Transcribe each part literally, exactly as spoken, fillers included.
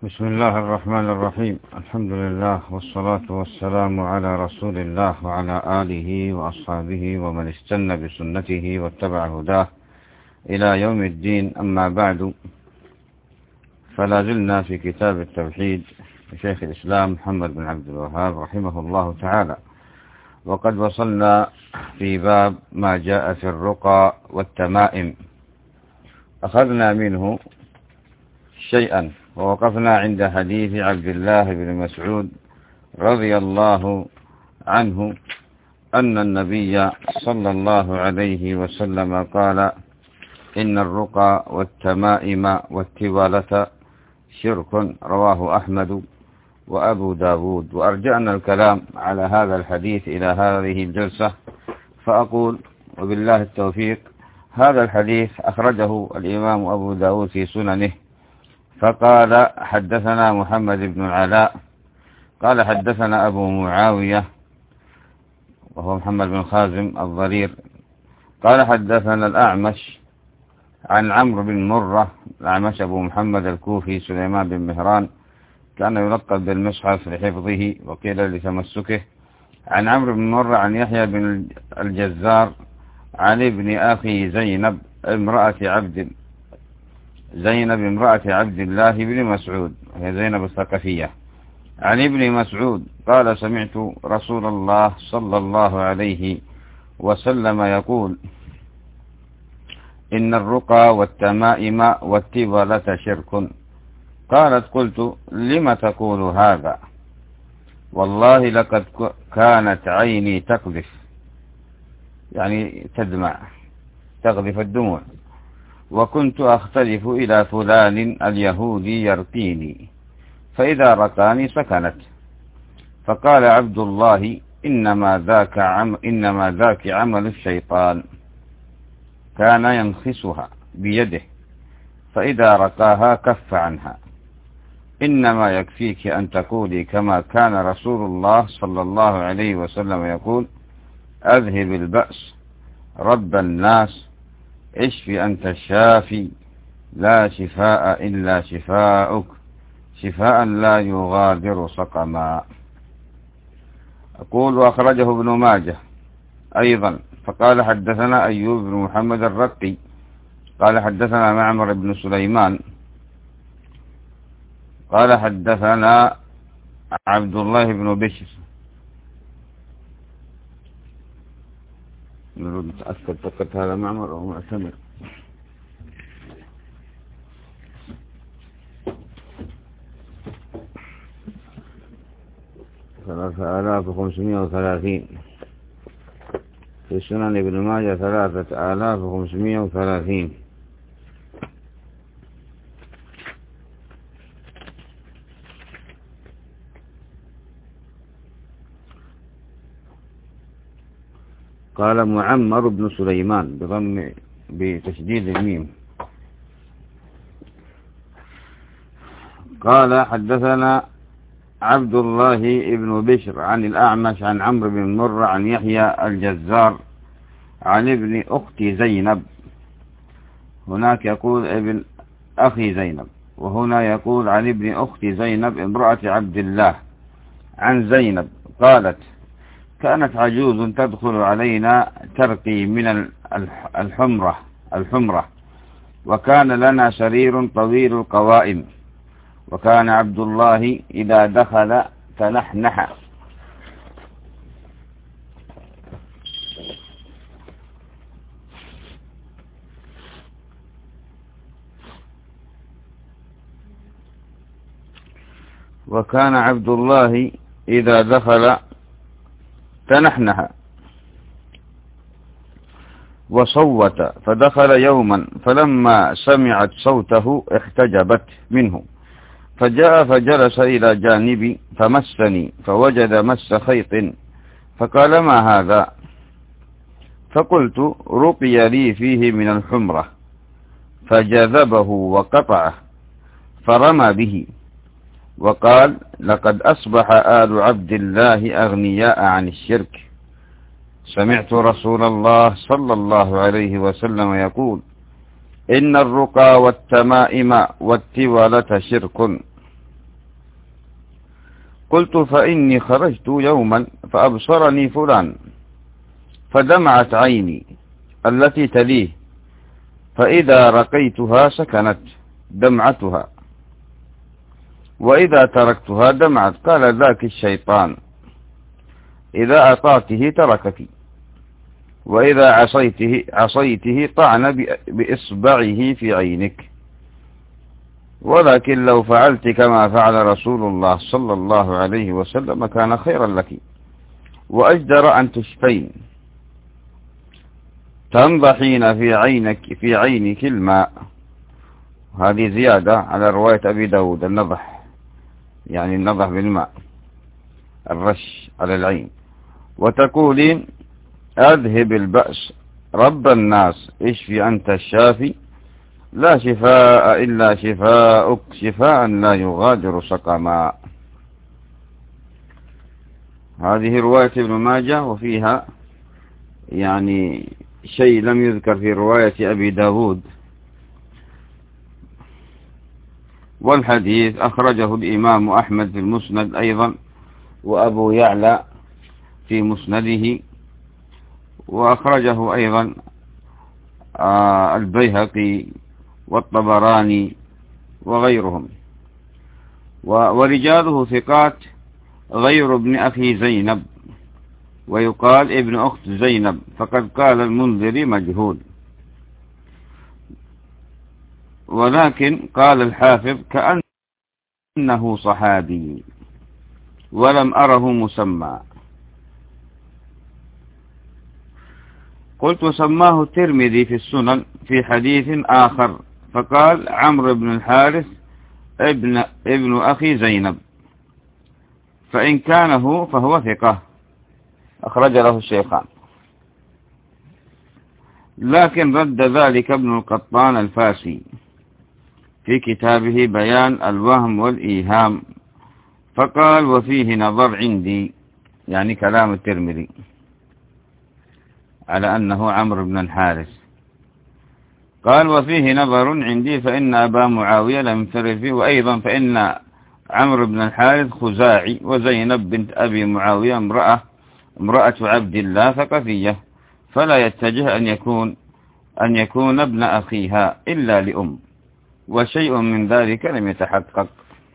بسم الله الرحمن الرحيم. الحمد لله والصلاة والسلام على رسول الله وعلى آله وأصحابه ومن استنى بسنته واتبع هداه إلى يوم الدين. أما بعد، فلا زلنا في كتاب التوحيد لشيخ الإسلام محمد بن عبد الوهاب رحمه الله تعالى، وقد وصلنا في باب ما جاء في الرقى والتمائم. أخذنا منه شيئا ووقفنا عند حديث عبد الله بن مسعود رضي الله عنه أن النبي صلى الله عليه وسلم قال: إن الرقى والتمائم والتوالة شرك، رواه أحمد وأبو داود. وأرجعنا الكلام على هذا الحديث إلى هذه الجلسة، فأقول وبالله التوفيق: هذا الحديث أخرجه الإمام أبو داود في سننه، فقال: حدثنا محمد بن العلاء قال حدثنا أبو معاوية وهو محمد بن خازم الضرير قال حدثنا الأعمش عن عمرو بن مرة. الأعمش أبو محمد الكوفي سليمان بن مهران، كان يلقب بالمصحف لحفظه وقيل لتمسكه. عن عمرو بن مرة عن يحيى بن الجزار عن ابن أخي زينب امرأة عبد زينب امرأة عبد الله بن مسعود، هي زينب الثقفية، عن ابن مسعود قال: سمعت رسول الله صلى الله عليه وسلم يقول: إن الرقى والتمائم والتوالة شرك. قالت: قلت: لم تقول هذا؟ والله لقد كانت عيني تقذف، يعني تدمع، تقذف الدموع، وكنت أختلف إلى فلان اليهودي يرقيني، فإذا رقاني سكنت. فقال عبد الله: إنما ذاك عم إنما ذاك عمل الشيطان، كان ينخسها بيده، فإذا رقاها كف عنها. إنما يكفيك أن تقولي كما كان رسول الله صلى الله عليه وسلم يقول: أذهب البأس رب الناس، اشف أنت الشافي، لا شفاء إلا شفاؤك، شفاء لا يغادر سقما. أقول: وأخرجه ابن ماجه أيضا، فقال: حدثنا أيوب بن محمد الرقي قال حدثنا معمر بن سليمان قال حدثنا عبد الله بن بشر. نريد نتأكد فقط هذا معمر أو معتمر. ثلاثة آلاف وخمسمائة وثلاثين في سنن ابن ماجه، ثلاثة آلاف وخمسمائة وثلاثين. قال: معمر بن سليمان بضم بتشديد الميم. قال: حدثنا عبد الله بن بشر عن الأعمش عن عمرو بن مرة عن يحيى الجزار عن ابن أخت زينب. هناك يقول ابن أخي زينب، وهنا يقول عن ابن أخت زينب امرأة عبد الله عن زينب قالت: كانت عجوز تدخل علينا ترقي من الحمرة الحمرة وكان لنا سرير طويل القوائم، وكان عبد الله إذا دخل تنحنح. وكان عبد الله إذا دخل تنحنح وصوت، فدخل يوما فلما سمعت صوته احتجبت منه، فجاء فجلس إلى جانبي فمسني فوجد مس خيط، فقال: ما هذا؟ فقلت: رقي لي فيه من الحمرة، فجذبه وقطعه فرمى به، وقال: لقد أصبح آل عبد الله أغنياء عن الشرك. سمعت رسول الله صلى الله عليه وسلم يقول: إن الرقى والتمائم والتوالة شرك، قلت فإني خرجت يوما فأبصرني فلان فدمعت عيني التي تليه، فإذا رقيتها سكنت دمعتها، وإذا تركتها دمعت. قال ذاك الشيطان، إذا أطعته تركك، وإذا عصيته, عصيته طعن بإصبعه في عينك، ولكن لو فعلت كما فعل رسول الله صلى الله عليه وسلم كان خيرا لك، وأجدر أن تشفين تنضحين في عينك في عينك الماء. هذه زيادة على رواية أبي داود، النضح يعني النضح بالماء، الرش على العين. وتقولين أذهب البأس رب الناس اشفي أنت الشافي لا شفاء إلا شفاءك شفاء لا يغادر سقما. هذه رواية ابن ماجه، وفيها يعني شيء لم يذكر في رواية أبي داود. والحديث أخرجه الإمام أحمد في المسند أيضا، وأبو يعلى في مسنده، وأخرجه أيضا البيهقي والطبراني وغيرهم، ورجاله ثقات غير ابن أخي زينب، ويقال ابن أخت زينب، فقد قال المنذري مجهول. ولكن قال الحافظ كأنه صحابي ولم أره مسمى. قلت سماه الترمذي في السنن في حديث آخر، فقال عمرو بن الحارث ابن, ابن أخي زينب، فإن كان هو فهو ثقة، أخرج له الشيخان. لكن رد ذلك ابن القطان الفاسي في كتابه بيان الوهم والإيهام، فقال وفيه نظر عندي، يعني كلام الترمذي على أنه عمرو بن الحارث. قال وفيه نظر عندي فإن أبا معاوية لم ينفرد فيه، وأيضا فإن عمرو بن الحارث خزاعي، وزينب بنت أبي معاوية امرأة امرأة عبد الله ثقفية، فلا يتجه أن يكون أن يكون ابن أخيها إلا لأم، وشيء من ذلك لم يتحقق.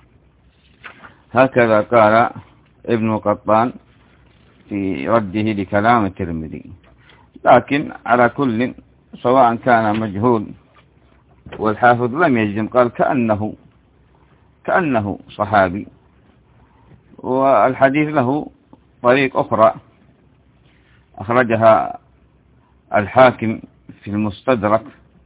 هكذا قال ابن قطان في رده لكلام الترمذي. لكن على كل، سواء كان مجهول والحافظ لم يجزم، قال كأنه كأنه صحابي. والحديث له طريق أخرى أخرجها الحاكم في المستدرك،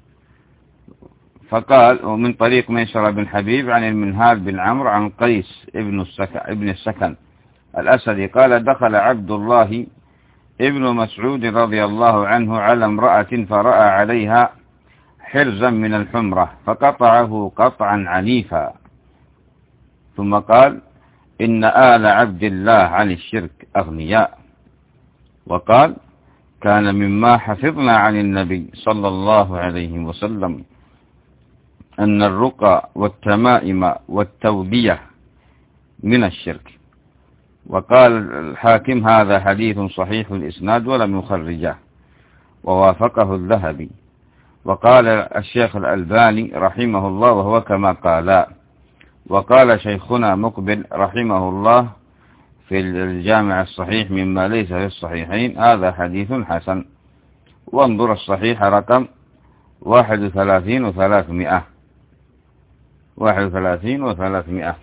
فقال ومن طريق ميسر بن حبيب عن المنهال بن عمرو عن قيس ابن السكن, ابن السكن الأسدي قال دخل عبد الله ابن مسعود رضي الله عنه على امرأة فرأى عليها حرزا من الحمرة فقطعه قطعا عنيفا، ثم قال إن آل عبد الله عن الشرك أغنياء. وقال كان مما حفظنا عن النبي صلى الله عليه وسلم أن الرقى والتمائم والتوبية من الشرك. وقال الحاكم هذا حديث صحيح الإسناد ولم يخرجه، ووافقه الذهبي. وقال الشيخ الألباني رحمه الله وهو كما قال. وقال شيخنا مقبل رحمه الله في الجامع الصحيح مما ليس في الصحيحين هذا حديث حسن. وانظر الصحيح رقم واحد وثلاثين وثلاثمائة واحد وثلاثين وثلاثمائة.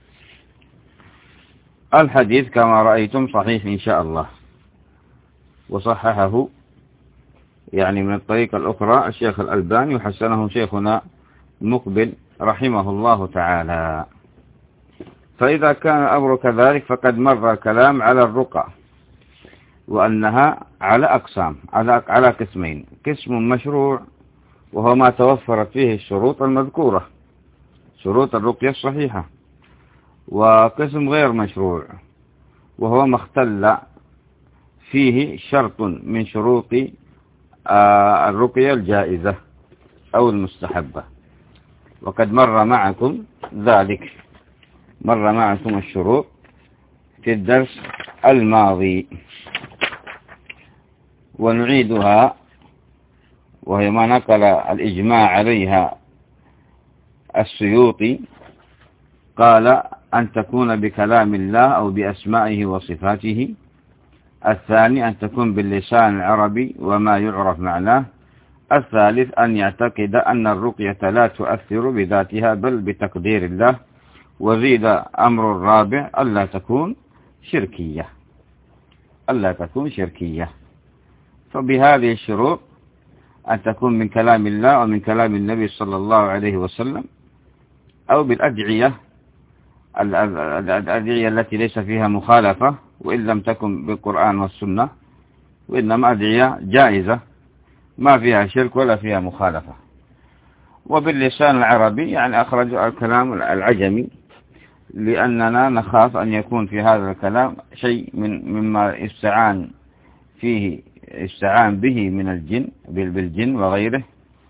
الحديث كما رأيتم صحيح إن شاء الله، وصححه يعني من الطريقة الأخرى الشيخ الألباني، وحسنه شيخنا مقبل رحمه الله تعالى. فإذا كان الأمر كذلك فقد مر الكلام على الرقى، وأنها على أقسام، على على قسمين: قسم مشروع وهو ما توفرت فيه الشروط المذكورة، شروط الرقية الصحيحة، وقسم غير مشروع وهو ما اختل فيه شرط من شروط الرقية الجائزة أو المستحبة. وقد مر معكم ذلك، مر معكم الشروط في الدرس الماضي، ونعيدها، وهي ما نقل الإجماع عليها السيوطي. قال أن تكون بكلام الله أو بأسمائه وصفاته. الثاني أن تكون باللسان العربي وما يعرف معناه. الثالث أن يعتقد أن الرقية لا تؤثر بذاتها بل بتقدير الله. وزيد أمر الرابع ألا تكون شركية، ألا تكون شركية. فبهذه الشروط أن تكون من كلام الله ومن كلام النبي صلى الله عليه وسلم، أو بالأدعية الأدعية التي ليس فيها مخالفة، وإن لم تكن بالقرآن والسنة، وإنما أدعية جائزة ما فيها شرك ولا فيها مخالفة. وباللسان العربي يعني أخرج الكلام العجمي، لأننا نخاف أن يكون في هذا الكلام شيء من مما استعان فيه استعان به من الجن بالجن وغيره،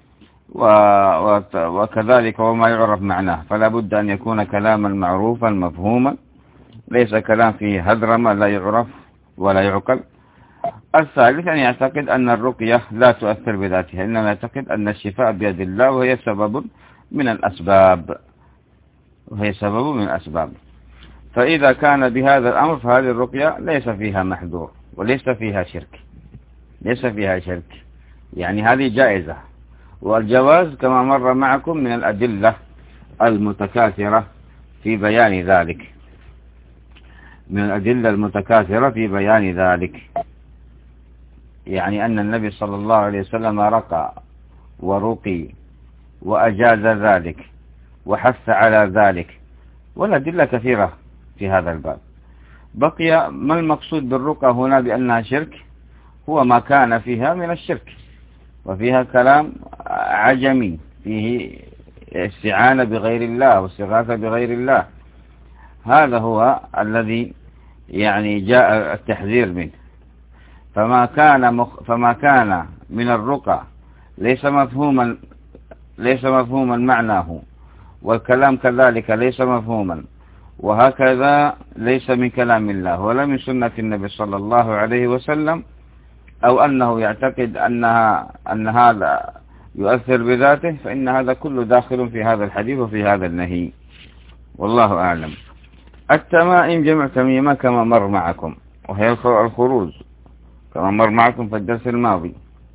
وكذلك وما يعرف معناه، فلا بد أن يكون كلاما معروفا مفهوما، ليس كلام فيه هدرمة لا يعرف ولا يعقل. الثالث أن يعتقد أن الرقية لا تؤثر بذاتها، إنما يعتقد أن الشفاء بيد الله، وهي سبب من الأسباب وهي سبب من الأسباب. فإذا كان بهذا الأمر فهذه الرقية ليس فيها محذور وليس فيها شرك، ليس فيها شرك، يعني هذه جائزة. والجواز كما مر معكم من الأدلة المتكاثرة في بيان ذلك، من الأدلة المتكاثرة في بيان ذلك، يعني أن النبي صلى الله عليه وسلم رقى ورقي وأجاز ذلك وحث على ذلك، والأدلة كثيرة في هذا الباب. بقي ما المقصود بالرقى هنا بأنها شرك؟ هو ما كان فيها من الشرك، وفيها كلام عجمي، فيه استعانة بغير الله واستغاثة بغير الله. هذا هو الذي يعني جاء التحذير منه. فما كان مخ فما كان من الرقى ليس مفهوما ليس مفهوما معناه، والكلام كذلك ليس مفهوما، وهكذا ليس من كلام الله ولا من سنة النبي صلى الله عليه وسلم، أو أنه يعتقد أنها أن هذا يؤثر بذاته، فإن هذا كله داخل في هذا الحديث وفي هذا النهي، والله أعلم. التمائم جمع تميمة كما مر معكم، وهي الخروج كما مر معكم في الدرس الماضي.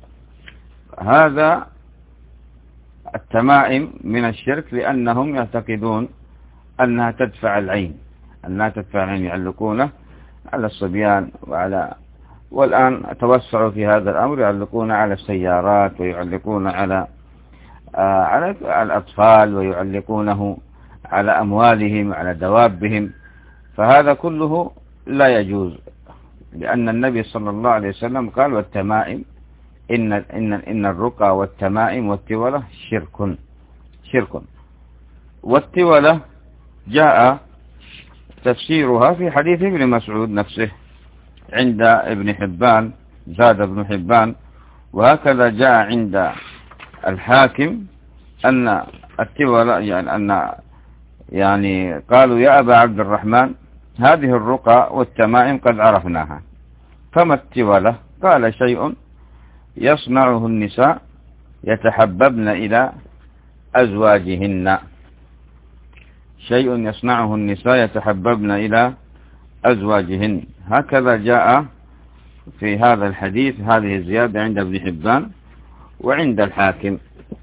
هذا التمائم من الشرك، لأنهم يعتقدون أنها تدفع العين، أنها تدفع العين، يعلقونه على الصبيان وعلى والآن توسعوا في هذا الأمر، يعلقون على السيارات ويعلقون على آه على الأطفال، ويعلقونه على أموالهم على دوابهم. فهذا كله لا يجوز، لأن النبي صلى الله عليه وسلم قال والتمائم إن, إن, إن الرقى والتمائم والتولة شرك شرك. والتولة جاء تفسيرها في حديث ابن مسعود نفسه عند ابن حبان، زاد ابن حبان، وهكذا جاء عند الحاكم أن التولة يعني أن يعني قالوا يا أبا عبد الرحمن هذه الرقى والتمائم قد عرفناها، فما التولة؟ قال شيء يصنعه النساء يتحببن إلى أزواجهن، شيء يصنعه النساء يتحببن إلى أزواجهن. هكذا جاء في هذا الحديث هذه الزيادة عند ابن حبان وعند الحاكم.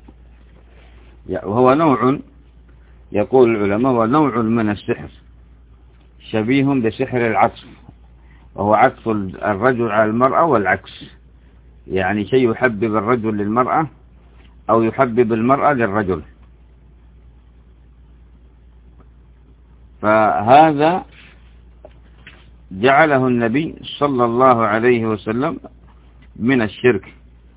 وهو نوع، يقول العلماء، هو نوع من السحر شبيه بسحر العطف، وهو عطف الرجل على المرأة والعكس، يعني شيء يحبب الرجل للمرأة أو يحبب المرأة للرجل. فهذا جعله النبي صلى الله عليه وسلم من الشرك.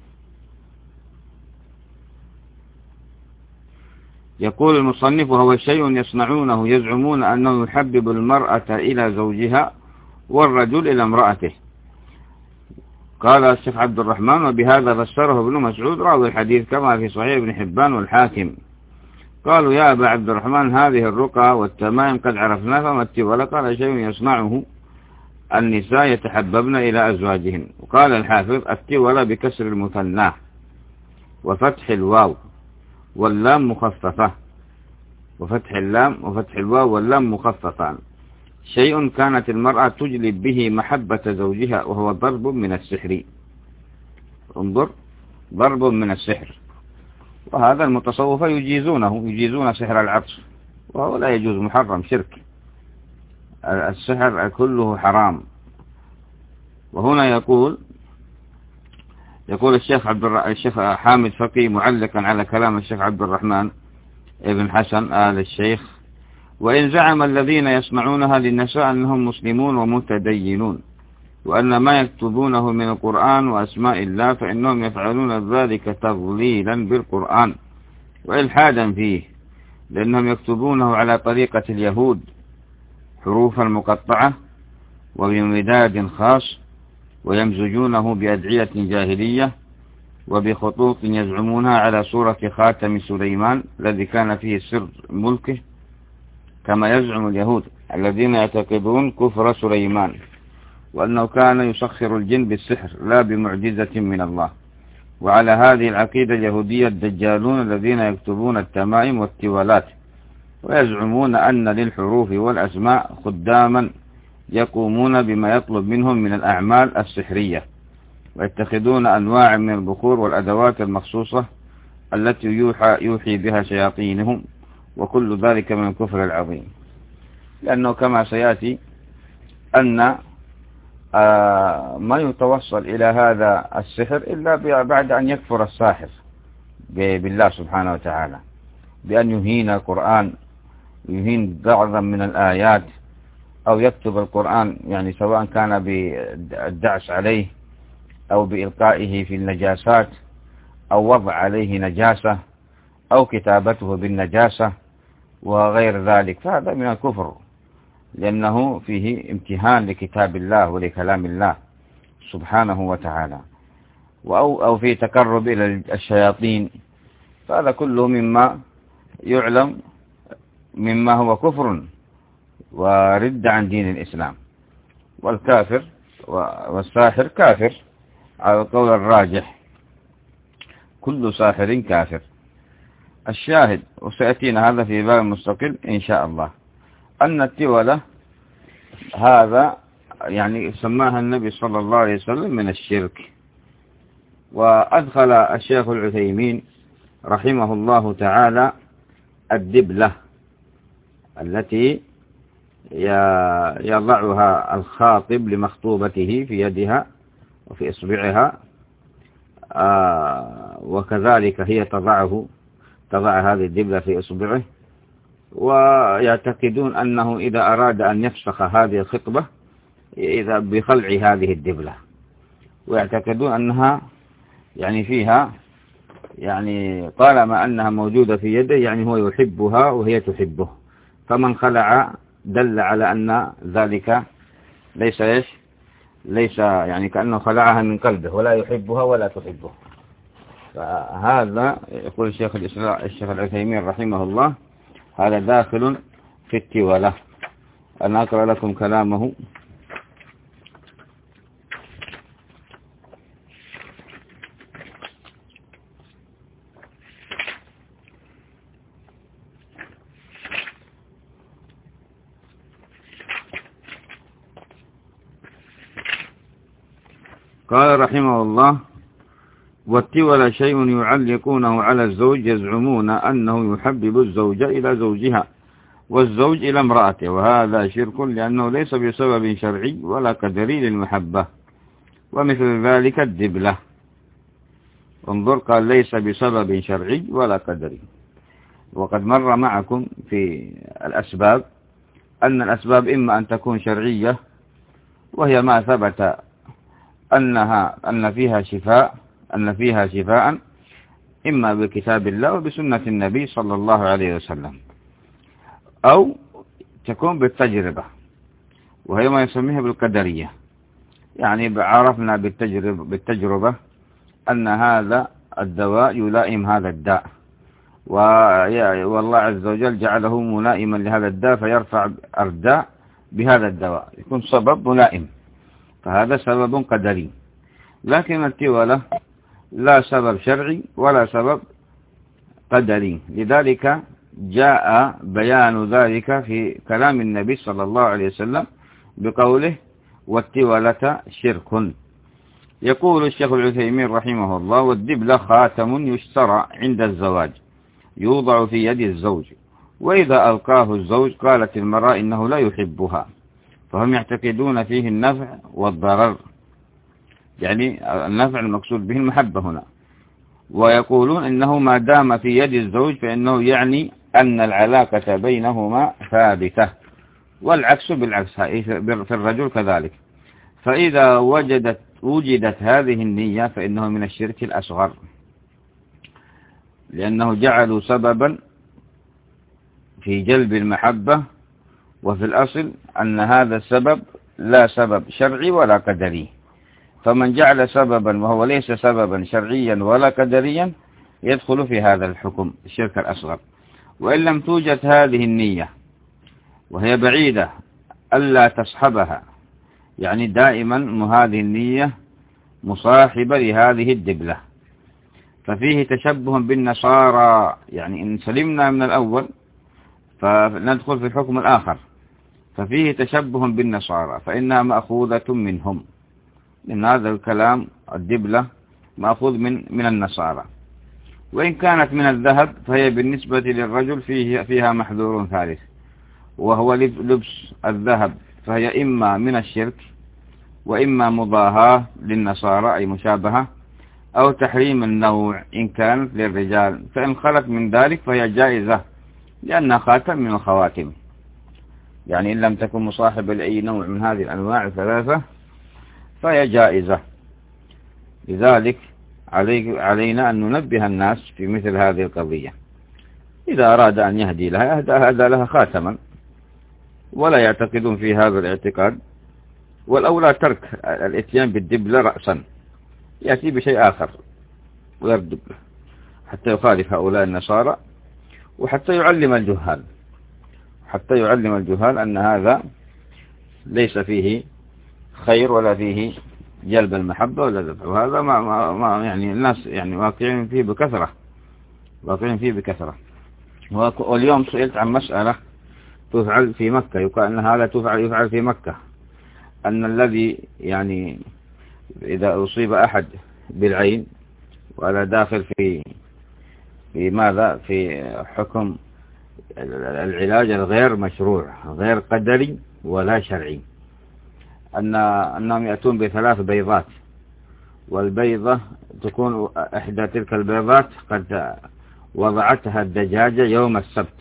يقول المصنف وهو شيء يصنعونه يزعمون أنه يحبب المرأة إلى زوجها والرجل إلى امرأته. قال الشيخ عبد الرحمن وبهذا فسره ابن مسعود راوي الحديث كما في صحيح ابن حبان والحاكم. قالوا يا أبا عبد الرحمن هذه الرقى والتمائم قد عرفناها، فما التولى؟ قال شيء يصنعه النساء يتحببن إلى أزواجهن. وقال الحافظ التولة بكسر المثنى وفتح الواو واللام مخففة، وفتح اللام وفتح الواو واللام مخففان، شيء كانت المرأة تجلب به محبة زوجها، وهو ضرب من السحر. انظر، ضرب من السحر. وهذا المتصوفة يجيزونه، يجيزون سحر العطف، وهو لا يجوز، محرم، شرك. السحر كله حرام. وهنا يقول يقول الشيخ عبد الر... الشيخ حامد فقي معلقا على كلام الشيخ عبد الرحمن ابن حسن آل الشيخ: وإن زعم الذين يسمعونها للنساء أنهم مسلمون ومتدينون، وأن ما يكتبونه من القرآن وأسماء الله فإنهم يفعلون ذلك تضليلا بالقرآن وإلحادا فيه، لأنهم يكتبونه على طريقة اليهود حروفا مقطعة وبمداد خاص، ويمزجونه بأدعية جاهلية وبخطوط يزعمونها على صورة خاتم سليمان الذي كان فيه سر ملكه، كما يزعم اليهود الذين يعتقدون كفر سليمان، وأنه كان يسخر الجن بالسحر لا بمعجزة من الله. وعلى هذه العقيدة اليهودية الدجالون الذين يكتبون التمائم والتوالات، ويزعمون أن للحروف والأسماء خداما يقومون بما يطلب منهم من الأعمال السحرية، ويتخذون أنواع من البخور والأدوات المخصوصة التي يوحى, يوحي بها شياطينهم، وكل ذلك من الكفر العظيم. لأنه كما سيأتي أن ما يتوصل إلى هذا السحر إلا بعد أن يكفر الساحر بالله سبحانه وتعالى، بأن يهين القرآن، يهين بعضا من الآيات، أو يكتب القرآن، يعني سواء كان بالدعس عليه أو بإلقائه في النجاسات أو وضع عليه نجاسة أو كتابته بالنجاسة وغير ذلك، فهذا من الكفر، لأنه فيه امتهان لكتاب الله ولكلام الله سبحانه وتعالى، أو, أو فيه تقرب إلى الشياطين، فهذا كله مما يعلم مما هو كفر ورد عن دين الإسلام. والكافر والساحر كافر على القول الراجح، كل ساحر كافر. الشاهد، وسيأتينا هذا في باب مستقل إن شاء الله، أن التولة هذا يعني سماها النبي صلى الله عليه وسلم من الشرك. وأدخل الشيخ العثيمين رحمه الله تعالى الدبلة التي يضعها الخاطب لمخطوبته في يدها وفي إصبعها، وكذلك هي تضعه تضع هذه الدبلة في إصبعه، ويعتقدون أنه إذا أراد أن يفسخ هذه الخطبة إذا بخلع هذه الدبلة، ويعتقدون أنها يعني فيها يعني طالما أنها موجودة في يده يعني هو يحبها وهي تحبه، فمن خلع دل على أن ذلك ليس إيش ليس يعني كأنه خلعها من قلبه، ولا يحبها ولا تحبه. فهذا يقول الشيخ الشيخ العثيمين رحمه الله هذا داخل في التولة. أنا أقرأ لكم كلامه: قال رحمه الله: والتولى شيء يعلقونه على الزوج، يزعمون أنه يحبب الزوجة إلى زوجها والزوج إلى امرأته، وهذا شرك لأنه ليس بسبب شرعي ولا قدري للمحبة، ومثل ذلك الدبلة. انظر، قال ليس بسبب شرعي ولا قدري. وقد مر معكم في الأسباب أن الأسباب إما أن تكون شرعية وهي ما ثبت أنها أن فيها شفاء أن فيها شفاء إما بكتاب الله وبسنة النبي صلى الله عليه وسلم، أو تكون بالتجربة وهي ما يسميها بالقدرية، يعني عرفنا بالتجربة, بالتجربة أن هذا الدواء يلائم هذا الداء، والله عز وجل جعله ملائما لهذا الداء فيرفع الداء بهذا الدواء، يكون سبب ملائم فهذا سبب قدري. لكن التولة لا سبب شرعي ولا سبب قدري، لذلك جاء بيان ذلك في كلام النبي صلى الله عليه وسلم بقوله والتولة شرك. يقول الشيخ العثيمين رحمه الله: والدبلة خاتم يشترى عند الزواج يوضع في يد الزوج، وإذا ألقاه الزوج قالت المرأة إنه لا يحبها، فهم يعتقدون فيه النفع والضرر، يعني النفع المقصود به المحبة هنا، ويقولون إنه ما دام في يد الزوج فإنه يعني أن العلاقة بينهما ثابتة، والعكس بالعكس في الرجل كذلك. فإذا وجدت وجدت هذه النية فإنه من الشرك الأصغر، لأنه جعلوا سببا في جلب المحبة، وفي الأصل أن هذا السبب لا سبب شرعي ولا قدري. فمن جعل سببا وهو ليس سببا شرعيا ولا قدريا يدخل في هذا الحكم الشرك الأصغر. وإن لم توجد هذه النية وهي بعيدة ألا تصحبها، يعني دائما هذه النية مصاحبة لهذه الدبلة، ففيه تشبه بالنصارى، يعني إن سلمنا من الأول فندخل في الحكم الآخر. ففيه تشبه بالنصارى فإنها مأخوذة منهم، لأن هذا الكلام الدبلة مأخوذ من من النصارى. وإن كانت من الذهب فهي بالنسبة للرجل فيه فيها محذور ثالث، وهو لبس الذهب، فهي إما من الشرك وإما مضاهاة للنصارى أي مشابهة، أو تحريم النوع إن كانت للرجال، فإن خلت من ذلك فهي جائزة لأنها خاتم من الخواتم، يعني إن لم تكن مصاحبة لأي نوع من هذه الأنواع الثلاثة فهي جائزة. لذلك علي علينا أن ننبه الناس في مثل هذه القضية. إذا أراد أن يهدي لها هذا لها خاتما ولا يعتقدون في هذا الاعتقاد، والأولى ترك الاتيان بالدبلة رأسا، يأتي بشيء آخر غير الدبلة حتى يخالف هؤلاء النصارى، وحتى يعلم الجهال حتى يعلم الجهال أن هذا ليس فيه خير ولا فيه جلب المحبة ولا دفع. وهذا ما, ما, ما يعني الناس يعني واقعين فيه بكثرة واقعين فيه بكثرة. واليوم سئلت عن مسألة تفعل في مكة، يقال أن هذا تفعل يفعل في مكة، أن الذي يعني إذا أصيب أحد بالعين ولا داخل في في ماذا في حكم العلاج الغير مشروع غير قدري ولا شرعي، أن أنهم يأتون بثلاث بيضات، والبيضة تكون إحدى تلك البيضات قد وضعتها الدجاجة يوم السبت،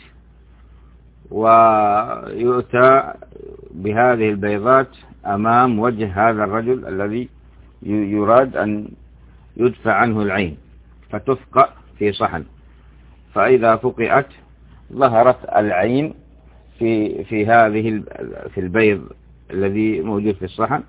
ويؤتى بهذه البيضات أمام وجه هذا الرجل الذي يراد أن يدفع عنه العين، فتفقأ في صحن، فإذا فقئت ظهرت العين في في هذه في البيض الذي موجود في الصحن،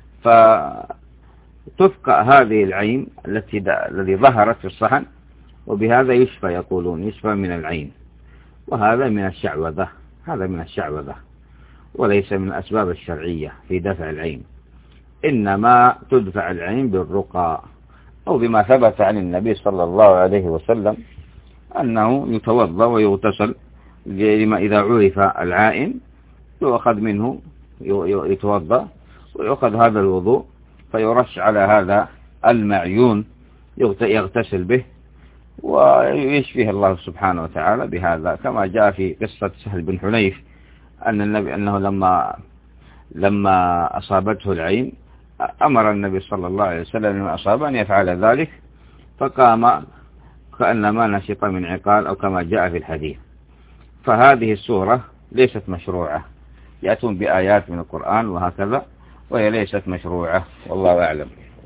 فتفقأ هذه العين التي الذي ظهرت في الصحن، وبهذا يشفى، يقولون يشفى من العين. وهذا من الشعوذة هذا من الشعوذة وليس من الأسباب الشرعية في دفع العين، إنما تدفع العين بالرقى، أو بما ثبت عن النبي صلى الله عليه وسلم أنه يتوضأ ويغتسل، لما إذا عرف العائن يؤخذ منه يتوضأ ويؤخذ هذا الوضوء فيرش على هذا المعيون يغتسل به ويشفيه الله سبحانه وتعالى بهذا، كما جاء في قصة سهل بن حنيف أن النبي أنه لما لما أصابته العين أمر النبي صلى الله عليه وسلم لما أصاب أن يفعل ذلك، فقام كأنما نشط من عقال أو كما جاء في الحديث. فهذه السورة ليست مشروعة، يأتون بآيات من القرآن وهكذا، وهي ليست مشروعة، والله أعلم.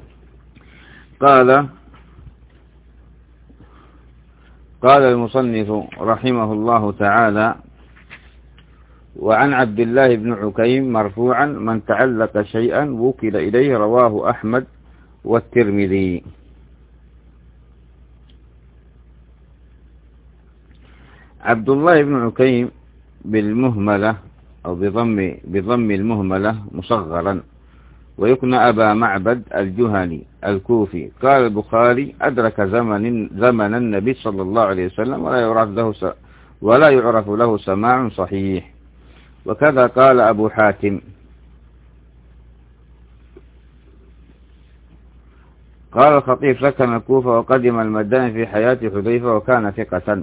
قال قال المصنف رحمه الله تعالى: وعن عبد الله بن عكيم مرفوعا: من تعلق شيئا وكل إليه، رواه أحمد والترمذي. عبد الله بن عكيم بالمهملة أو بضم بضم المهملة مصغرا، ويكنى أبا معبد الجهني الكوفي. قال البخاري أدرك زمن زمن النبي صلى الله عليه وسلم ولا يعرف له س... ولا يعرف له سماع صحيح. وكذا قال أبو حاتم. قال الخطيب سكن الكوفة وقدم المدائن في حياة حذيفة وكان ثقة.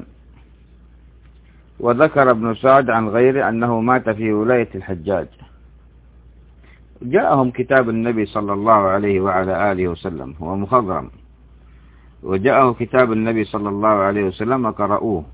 وذكر ابن سعد عن غيره أنه مات في ولاية الحجاج. جاءهم كتاب النبي صلى الله عليه وعلى آله وسلم هو مخضرم، وجاءه كتاب النبي صلى الله عليه وسلم قرأوه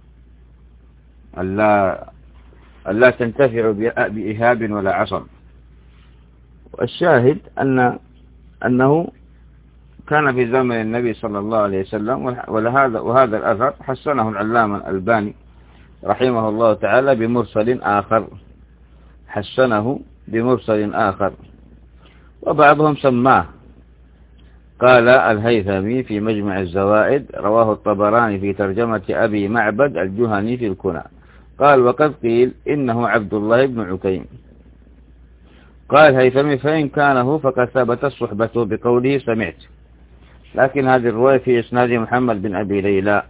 ألا, ألا تنتفع بإهاب ولا عصب. والشاهد أن أنه كان في زمن النبي صلى الله عليه وسلم. ولهذا وهذا الأثر حسنه العلامة الألباني رحمه الله تعالى بمرسل آخر، حسنه بمرسل آخر. وبعضهم سماه. قال الهيثمي في مجمع الزوائد رواه الطبراني في ترجمة أبي معبد الجهني في الكنى. قال وقد قيل إنه عبد الله بن عكيم. قال الهيثمي فإن كان هو فقد ثبت صحبته بقوله سمعت، لكن هذه الرواية في إسناد محمد بن أبي ليلى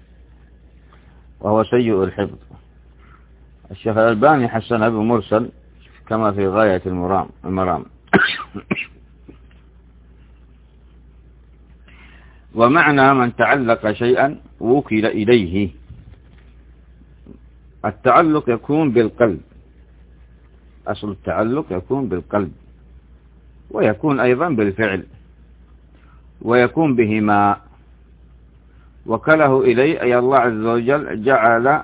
وهو سيء الحفظ. الشيخ الألباني حسنه بمرسل كما في غاية المرام المرام. ومعنى من تعلق شيئا وكل إليه. التعلق يكون بالقلب، أصل التعلق يكون بالقلب، ويكون أيضا بالفعل، ويكون بهما. وكله إليه أي الله عز وجل جعل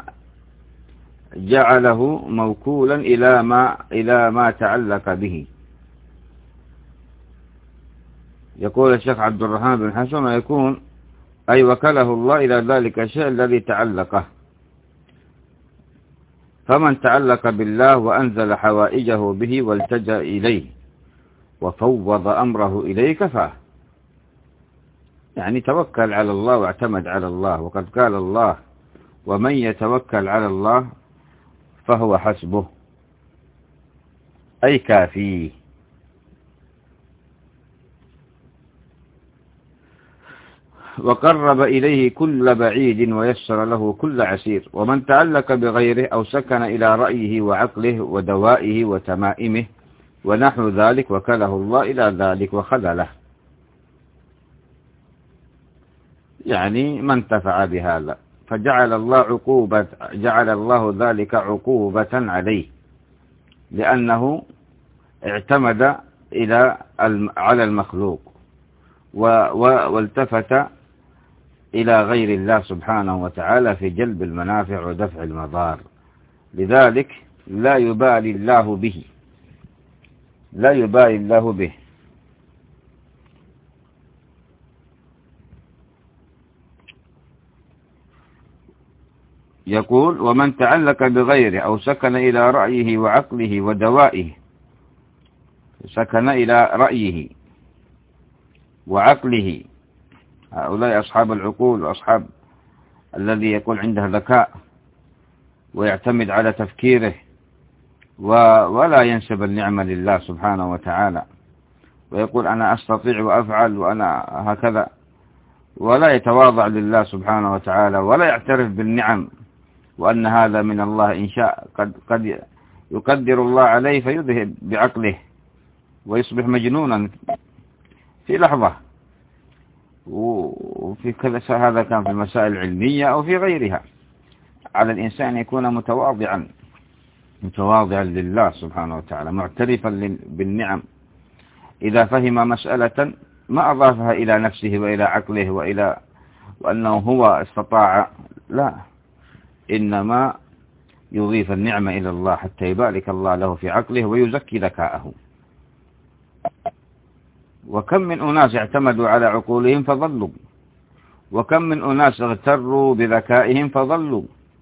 جعله موكولا إلى ما إلى ما تعلق به. يقول الشيخ عبد الرحمن بن حسن ويكون أي وكله الله إلى ذلك الشيء الذي تعلقه. فمن تعلق بالله وأنزل حوائجه به والتجأ إليه وفوض أمره إليه كفاه، يعني توكل على الله واعتمد على الله. وقد قال الله ومن يتوكل على الله فهو حسبه، أي كافيه. وقرب إليه كل بعيد ويسر له كل عسير. ومن تعلق بغيره أو سكن إلى رأيه وعقله ودوائه وتمائمه ونحو ذلك وكله الله إلى ذلك وخذله، يعني ما انتفع بهذا فجعل الله عقوبة جعل الله ذلك عقوبة عليه، لأنه اعتمد إلى على المخلوق والتفت إلى غير الله سبحانه وتعالى في جلب المنافع ودفع المضار. لذلك لا يبالي الله به لا يبالي الله به يقول ومن تعلق بغيره أو سكن إلى رأيه وعقله ودوائه، سكن إلى رأيه وعقله، هؤلاء أصحاب العقول وأصحاب الذي يكون عنده ذكاء ويعتمد على تفكيره ولا ينسب النعمة لله سبحانه وتعالى ويقول أنا أستطيع وأفعل وأنا هكذا، ولا يتواضع لله سبحانه وتعالى ولا يعترف بالنعم وأن هذا من الله إن شاء قد, قد يقدر الله عليه فيذهب بعقله ويصبح مجنونا في لحظة. وفي كذا هذا كان في المسائل العلمية أو في غيرها. على الإنسان يكون متواضعا متواضعا لله سبحانه وتعالى معترفا بالنعم. إذا فهم مسألة ما أضافها إلى نفسه وإلى عقله وإلى وأنه هو استطاع، لا، إنما يضيف النعمة إلى الله حتى يبارك الله له في عقله ويزكي ذكاءه. وكم من أناس اعتمدوا على عقولهم فضلوا، وكم من أناس اغتروا بذكائهم فضلوا.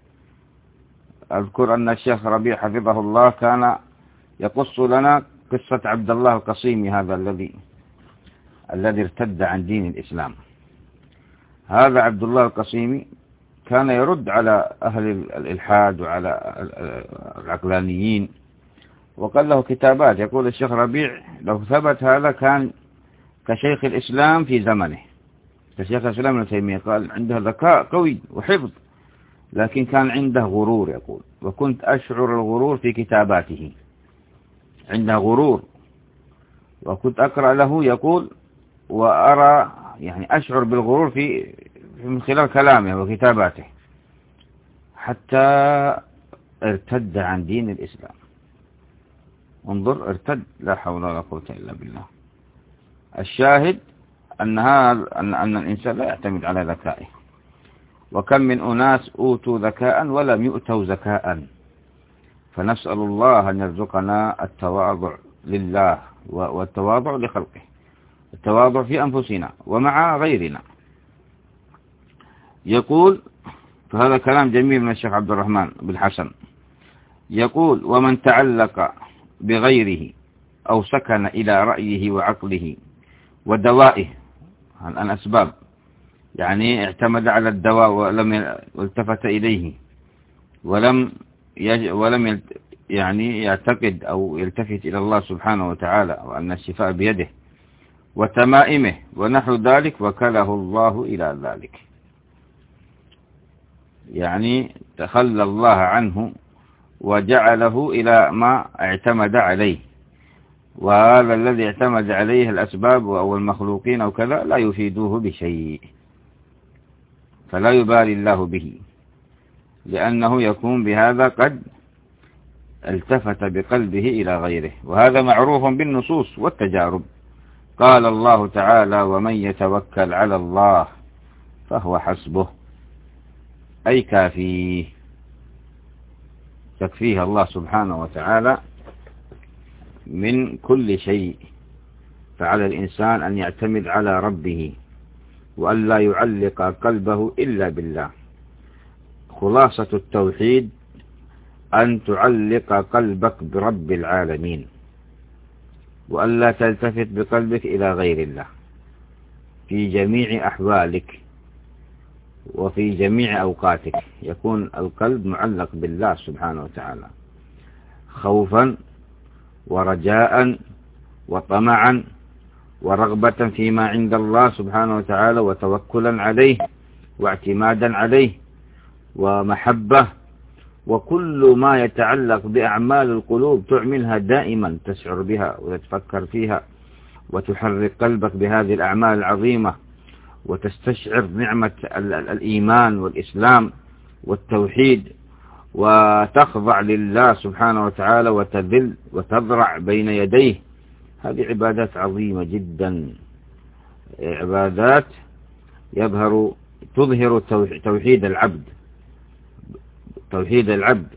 أذكر أن الشيخ ربيع حفظه الله كان يقص لنا قصة عبد الله القصيمي، هذا الذي الذي ارتد عن دين الإسلام. هذا عبد الله القصيمي كان يرد على أهل الإلحاد وعلى العقلانيين وقال له كتابات. يقول الشيخ ربيع لو ثبت هذا كان كشيخ الإسلام في زمنه، كشيخ الإسلام ابن تيمية، قال عنده ذكاء قوي وحفظ، لكن كان عنده غرور. يقول وكنت أشعر الغرور في كتاباته، عنده غرور، وكنت أقرأ له يقول وأرى يعني أشعر بالغرور في من خلال كلامه وكتاباته، حتى ارتد عن دين الإسلام. انظر، ارتد، لا حول ولا قوة إلا بالله. الشاهد أن هذا أن أن الإنسان لا يعتمد على ذكائه. وكم من أناس أوتوا ذكاء ولم يؤتوا ذكاء. فنسأل الله أن يرزقنا التواضع لله والتواضع لخلقه، التواضع في أنفسنا ومع غيرنا. يقول فهذا كلام جميل من الشيخ عبد الرحمن بن حسن. يقول ومن تعلق بغيره أو سكن إلى رأيه وعقله ودوائه، الأسباب، يعني اعتمد على الدواء ولم التفت إليه، ولم يج ولم يعني يعتقد أو يلتفت إلى الله سبحانه وتعالى وأن الشفاء بيده، وتمائمه ونحو ذلك، وكله الله إلى ذلك، يعني تخلى الله عنه وجعله إلى ما اعتمد عليه. وهذا الذي اعتمد عليه الأسباب أو المخلوقين أو كذا لا يفيدوه بشيء، فلا يبالي الله به، لأنه يكون بهذا قد التفت بقلبه إلى غيره. وهذا معروف بالنصوص والتجارب. قال الله تعالى ومن يتوكل على الله فهو حسبه، أي كافيه، تكفيه الله سبحانه وتعالى من كل شيء. فعلى الإنسان أن يعتمد على ربه وأن لا يعلق قلبه إلا بالله. خلاصة التوحيد أن تعلق قلبك برب العالمين، وأن لا تلتفت بقلبك إلى غير الله في جميع أحوالك وفي جميع أوقاتك. يكون القلب معلق بالله سبحانه وتعالى، خوفا ورجاء وطمعا ورغبة فيما عند الله سبحانه وتعالى، وتوكلا عليه واعتمادا عليه ومحبة. وكل ما يتعلق بأعمال القلوب تعملها دائما، تشعر بها وتتفكر فيها وتحرك قلبك بهذه الأعمال العظيمة، وتستشعر نعمة الإيمان والإسلام والتوحيد، وتخضع لله سبحانه وتعالى وتذل وتضرع بين يديه. هذه عبادات عظيمة جدا، عبادات يظهر تظهر توحيد العبد، توحيد العبد،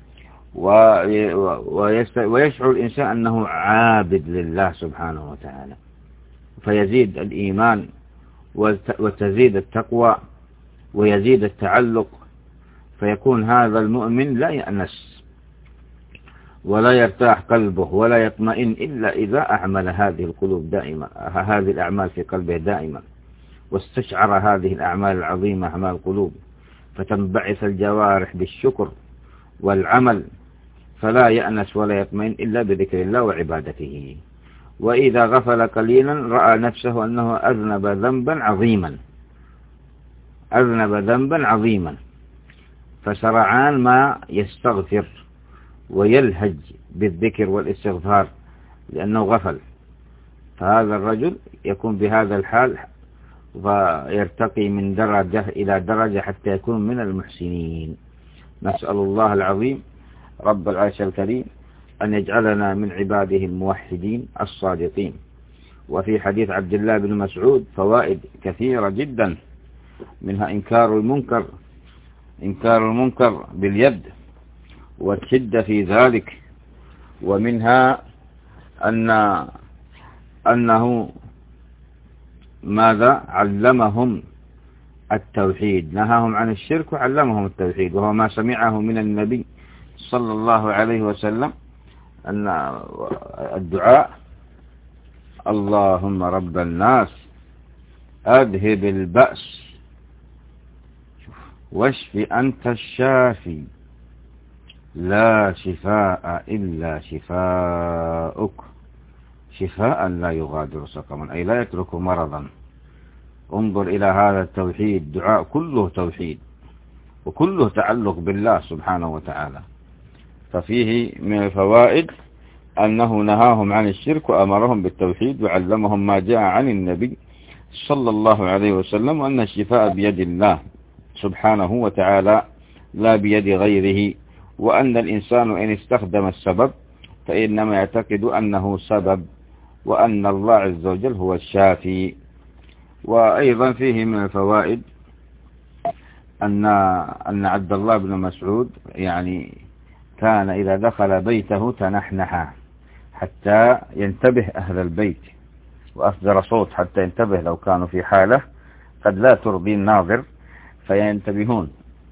ويشعر الإنسان أنه عابد لله سبحانه وتعالى، فيزيد الإيمان وتزيد التقوى ويزيد التعلق. فيكون هذا المؤمن لا يأنس ولا يرتاح قلبه ولا يطمئن إلا إذا أعمل هذه القلوب دائما، هذه الأعمال في قلبه دائما، واستشعر هذه الأعمال العظيمة أعمال القلوب، فتنبعث الجوارح بالشكر والعمل، فلا يأنس ولا يطمئن إلا بذكر الله وعبادته. وإذا غفل قليلا رأى نفسه أنه أذنب ذنبا عظيما، أذنب ذنبا عظيما، فسرعان ما يستغفر ويلهج بالذكر والاستغفار لأنه غفل. فهذا الرجل يكون بهذا الحال ويرتقي من درجة إلى درجة حتى يكون من المحسنين. نسأل الله العظيم رب العرش الكريم أن يجعلنا من عباده الموحدين الصادقين. وفي حديث عبد الله بن مسعود فوائد كثيرة جدا، منها إنكار المنكر إنكار المنكر باليد والشدة في ذلك، ومنها أن أنه ماذا علمهم التوحيد، نهاهم عن الشرك وعلمهم التوحيد، وهو ما سمعه من النبي صلى الله عليه وسلم، أن الدعاء اللهم رب الناس أذهب البأس واشف أنت الشافي لا شفاء إلا شفاؤك، شفاء لا يغادر سقما، أي لا يترك مرضا. انظر إلى هذا التوحيد، دعاء كله توحيد وكله تعلق بالله سبحانه وتعالى. ففيه من الفوائد أنه نهاهم عن الشرك وأمرهم بالتوحيد وعلمهم ما جاء عن النبي صلى الله عليه وسلم، وأن الشفاء بيد الله سبحانه وتعالى لا بيد غيره، وأن الإنسان إن استخدم السبب فإنما يعتقد أنه سبب، وأن الله عز وجل هو الشافي. وأيضا فيه من الفوائد أن أن عبد الله بن مسعود يعني كان إذا دخل بيته تنحنح حتى ينتبه أهل البيت، وأصدر صوت حتى ينتبه لو كانوا في حالة قد لا ترضي الناظر فينتبهون،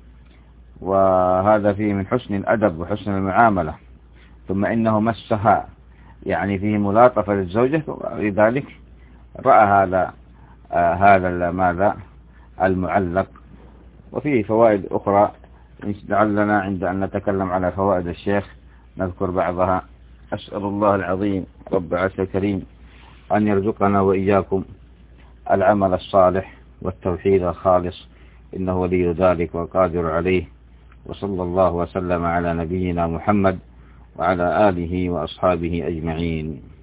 وهذا فيه من حسن الأدب وحسن المعاملة. ثم إنه مسها يعني فيه ملاطفة للزوجة، لذلك رأى هذا آه هذا ماذا المعلق. وفيه فوائد أخرى لعلنا عند أن نتكلم على فوائد الشيخ نذكر بعضها. أسأل الله العظيم رب العرش الكريم أن يرزقنا وإياكم العمل الصالح والتوحيد الخالص، إنه ولي ذلك والقادر عليه. وصلى الله وسلم على نبينا محمد وعلى آله وأصحابه أجمعين.